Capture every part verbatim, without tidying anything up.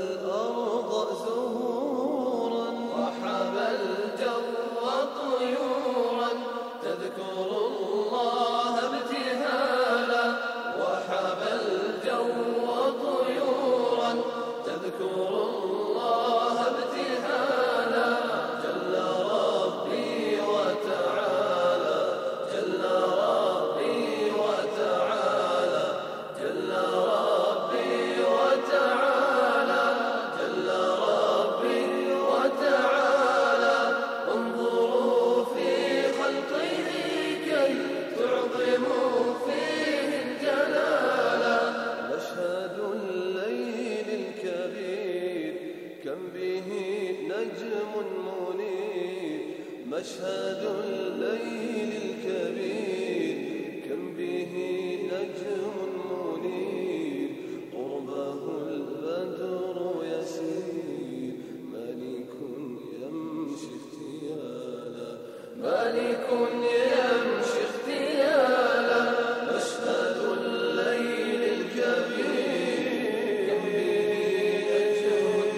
الأرض زهورا وحمى الجو طيورا تذكر الله ابتهالا وحمى الجو طيورا تذكر الله ابتهالا جل ربي وتعالى جل ربي وتعالى جل ربي وتعالى جل ربي وتعالى انظروا في خلقه كي تعظموا فيه الجلال مشهد الليل الكبير كم به نجم منير مشهد الليل الكبير كم به نجم منير قربه البدر يسير ملك يمشي اغتيالا ملك يمشي اغتيالا مشهد الليل الكبير كم به نجم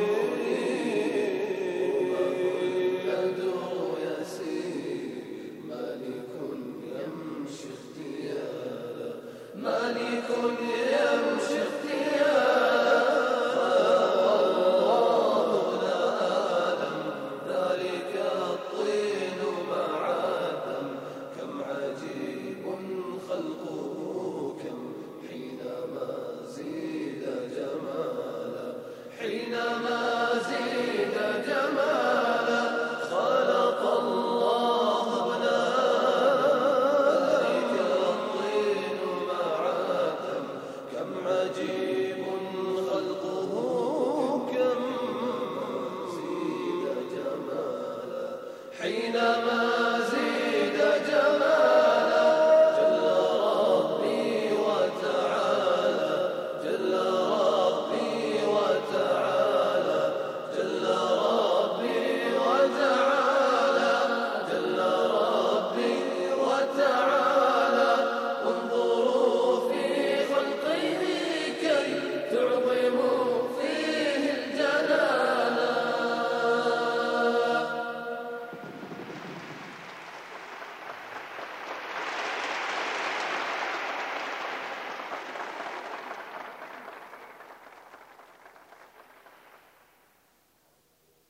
منير قربه البدر يسير ملك يمشي اغتيالا ملك يمشي اغتيالا الله لا آدم ذلك الطين مع آدم كم عجيب خلقه كم حينما زيد جمالا حينما زيد جمالا